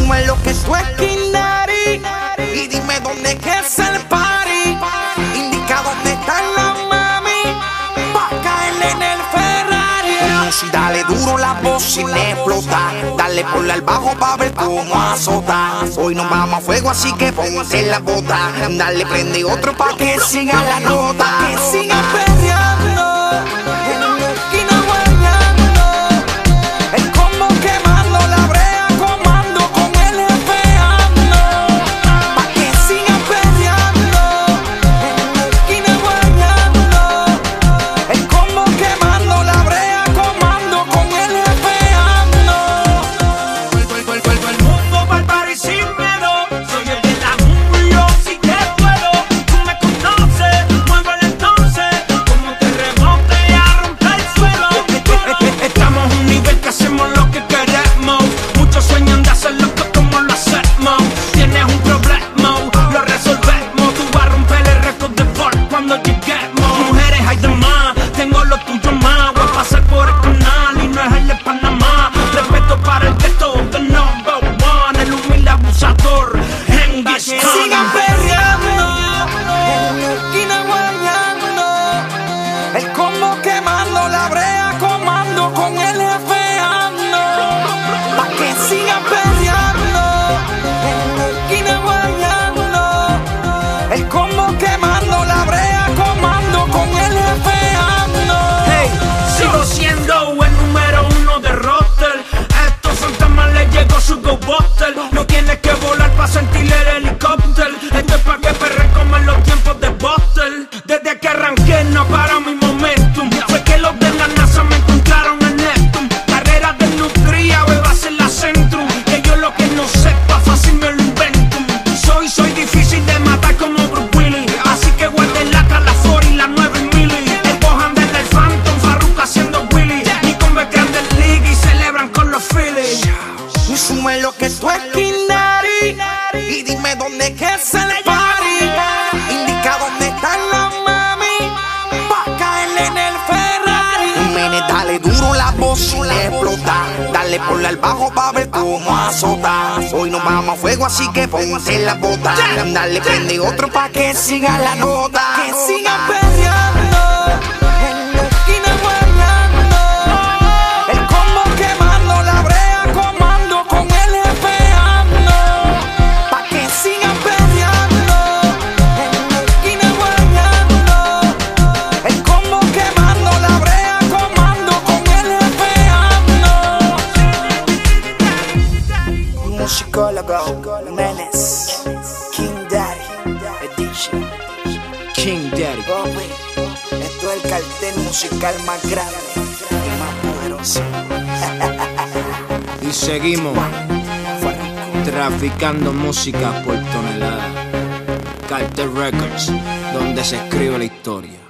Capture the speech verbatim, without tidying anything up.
Sube lo que esto es Kindari y dime dónde que es el party. Indica dónde están las mami pa' caerle en el Ferrari. Si dale duro la voz sin explotar, dale por al bajo pa' ver cómo azota. Hoy nos vamos a fuego así que ponte la bota. Dale prende otro pa' que siga la nota, que siga perreando. Sigan perreando, en la esquina guayando, el combo quemando, la brea comando, con el jefe ando. Pa' que sigan perreando, en la esquina guayando, el combo quemando, la brea comando, con el jefe ando. Hey, sigo siendo el número uno de roster. A estos fantasmas les llegó su Go Buster. No tienes que volar pa' sentir el helicóptero. Esto es pa' que perren como en los tiempos de Buster. Desde que arranqué no para mi momentum. Fue que los de la NASA me encontraron en Neptune. Carrera de nutria, bebas en la Centrum. Que yo lo que no sepa fácil me lo invento. Soy, soy difícil de matar como Bruce Willis. Así que guarden la California y la nueve mili. El Bohan desde el Phantom, Farruko haciendo Willy. Ni con Grandes League y celebran con los Phillies. Y sube lo que esto es Kindari y dime dónde que es el party. Indica dónde están las mami pa' caerle en el Ferrari. Mene, dale duro la voz sin explotar, dale por al bajo pa' ver cómo azota. Hoy nos vamos a fuego así que ponte la bota. Dale prende otro pa' que siga la nota, que sigan perreando. Musicólogo, Menes, Kindari, Edition. Kindari. Bobby, esto es el cartel musical más grande y más poderoso. Y seguimos traficando música por tonelada. Cartel Records, donde se escribe la historia.